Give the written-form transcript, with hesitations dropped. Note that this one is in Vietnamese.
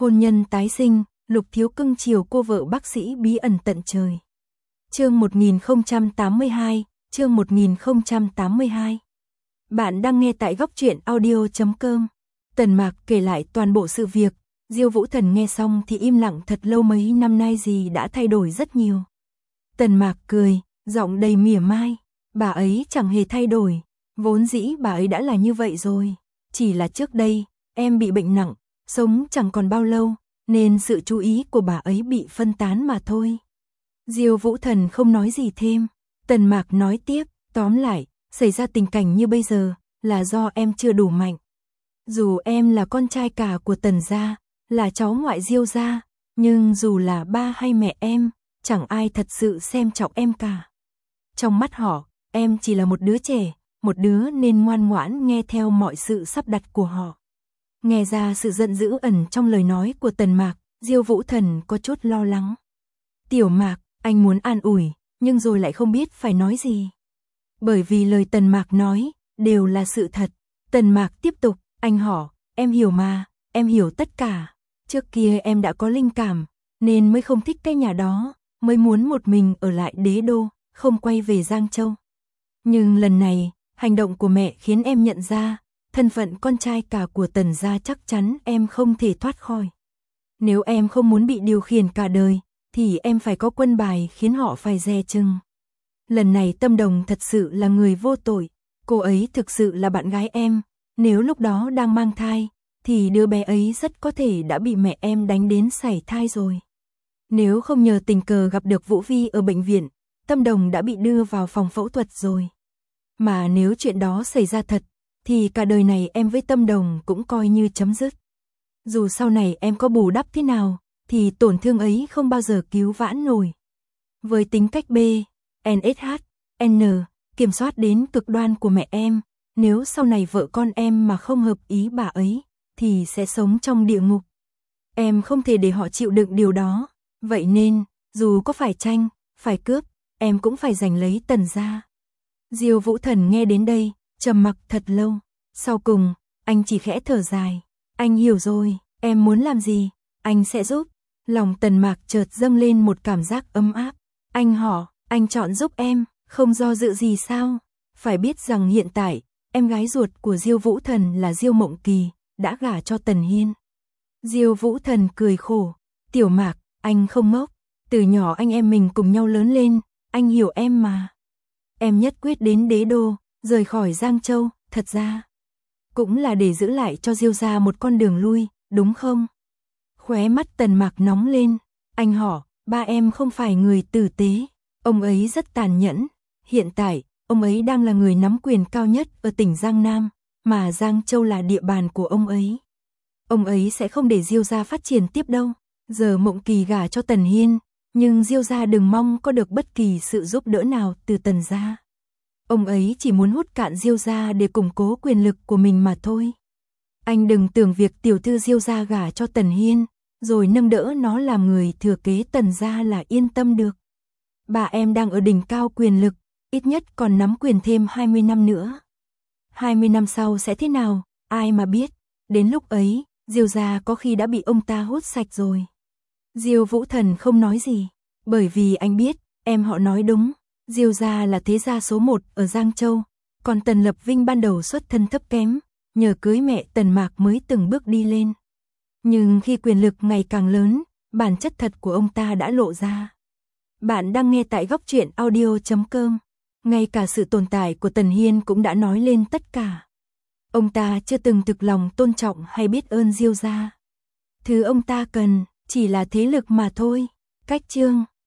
Hôn nhân tái sinh, Lục Thiếu cưng chiều cô vợ bác sĩ bí ẩn tận trời. Chương 1082, chương 1082. Bạn đang nghe tại goctruyện.audio.com. Tần Mạc kể lại toàn bộ sự việc, Diêu Vũ Thần nghe xong thì im lặng thật lâu, mấy năm nay gì đã thay đổi rất nhiều. Tần Mạc cười, giọng đầy mỉa mai, bà ấy chẳng hề thay đổi, vốn dĩ bà ấy đã là như vậy rồi, chỉ là trước đây, em bị bệnh nặng, sống chẳng còn bao lâu, nên sự chú ý của bà ấy bị phân tán mà thôi. Diêu Vũ Thần không nói gì thêm, Tần Mạc nói tiếp, tóm lại, xảy ra tình cảnh như bây giờ, là do em chưa đủ mạnh. Dù em là con trai cả của Tần gia, là cháu ngoại Diêu gia, nhưng dù là ba hay mẹ em, chẳng ai thật sự xem trọng em cả. Trong mắt họ, em chỉ là một đứa trẻ, một đứa nên ngoan ngoãn nghe theo mọi sự sắp đặt của họ. Nghe ra sự giận dữ ẩn trong lời nói của Tần Mạc, Diêu Vũ Thần có chút lo lắng. Tiểu Mạc, anh muốn an ủi, nhưng rồi lại không biết phải nói gì. Bởi vì lời Tần Mạc nói, đều là sự thật. Tần Mạc tiếp tục, anh hỏi, em hiểu mà, em hiểu tất cả. Trước kia em đã có linh cảm, nên mới không thích cái nhà đó, mới muốn một mình ở lại Đế Đô, không quay về Giang Châu. Nhưng lần này, hành động của mẹ khiến em nhận ra, thân phận con trai cả của Tần gia chắc chắn em không thể thoát khỏi. Nếu em không muốn bị điều khiển cả đời, thì em phải có quân bài khiến họ phải dè chừng. Lần này Tâm Đồng thật sự là người vô tội, cô ấy thực sự là bạn gái em, nếu lúc đó đang mang thai, thì đứa bé ấy rất có thể đã bị mẹ em đánh đến sảy thai rồi. Nếu không nhờ tình cờ gặp được Vũ Vi ở bệnh viện, Tâm Đồng đã bị đưa vào phòng phẫu thuật rồi. Mà nếu chuyện đó xảy ra thật, thì cả đời này em với Tâm Đồng cũng coi như chấm dứt. Dù sau này em có bù đắp thế nào, thì tổn thương ấy không bao giờ cứu vãn nổi. Với tính cách B, NSH, N, kiểm soát đến cực đoan của mẹ em, nếu sau này vợ con em mà không hợp ý bà ấy, thì sẽ sống trong địa ngục. Em không thể để họ chịu đựng điều đó, vậy nên, dù có phải tranh, phải cướp, em cũng phải giành lấy Tần gia. Diêu Vũ Thần nghe đến đây, trầm mặc thật lâu, sau cùng, anh chỉ khẽ thở dài, anh hiểu rồi, em muốn làm gì, anh sẽ giúp. Lòng Tần Mạc chợt dâng lên một cảm giác ấm áp, anh hỏi, anh chọn giúp em, không do dự gì sao? Phải biết rằng hiện tại, em gái ruột của Diêu Vũ Thần là Diêu Mộng Kỳ, đã gả cho Tần Hiên. Diêu Vũ Thần cười khổ, Tiểu Mạc, anh không ngốc, từ nhỏ anh em mình cùng nhau lớn lên, anh hiểu em mà. Em nhất quyết đến Đế Đô, rời khỏi Giang Châu, thật ra cũng là để giữ lại cho Diêu gia một con đường lui, đúng không? Khóe mắt Tần Mạc nóng lên, anh hỏi, ba em không phải người tử tế, ông ấy rất tàn nhẫn, hiện tại, ông ấy đang là người nắm quyền cao nhất ở tỉnh Giang Nam, mà Giang Châu là địa bàn của ông ấy. Ông ấy sẽ không để Diêu gia phát triển tiếp đâu, giờ Mộng Kỳ gả cho Tần Hiên, nhưng Diêu gia đừng mong có được bất kỳ sự giúp đỡ nào từ Tần gia. Ông ấy chỉ muốn hút cạn Diêu gia để củng cố quyền lực của mình mà thôi. Anh đừng tưởng việc tiểu thư Diêu gia gả cho Tần Hiên, rồi nâng đỡ nó làm người thừa kế Tần gia là yên tâm được. Bà em đang ở đỉnh cao quyền lực, ít nhất còn nắm quyền thêm 20 năm nữa. 20 năm sau sẽ thế nào, ai mà biết, đến lúc ấy, Diêu gia có khi đã bị ông ta hút sạch rồi. Diêu Vũ Thần không nói gì, bởi vì anh biết, em họ nói đúng, Diêu gia là thế gia số 1 ở Giang Châu, còn Tần Lập Vinh ban đầu xuất thân thấp kém, nhờ cưới mẹ Tần Mạc mới từng bước đi lên. Nhưng khi quyền lực ngày càng lớn, bản chất thật của ông ta đã lộ ra. Bạn đang nghe tại goctruyện.audio.com. Ngay cả sự tồn tại của Tần Hiên cũng đã nói lên tất cả. Ông ta chưa từng thực lòng tôn trọng hay biết ơn Diêu gia. Thứ ông ta cần chỉ là thế lực mà thôi. Cách chương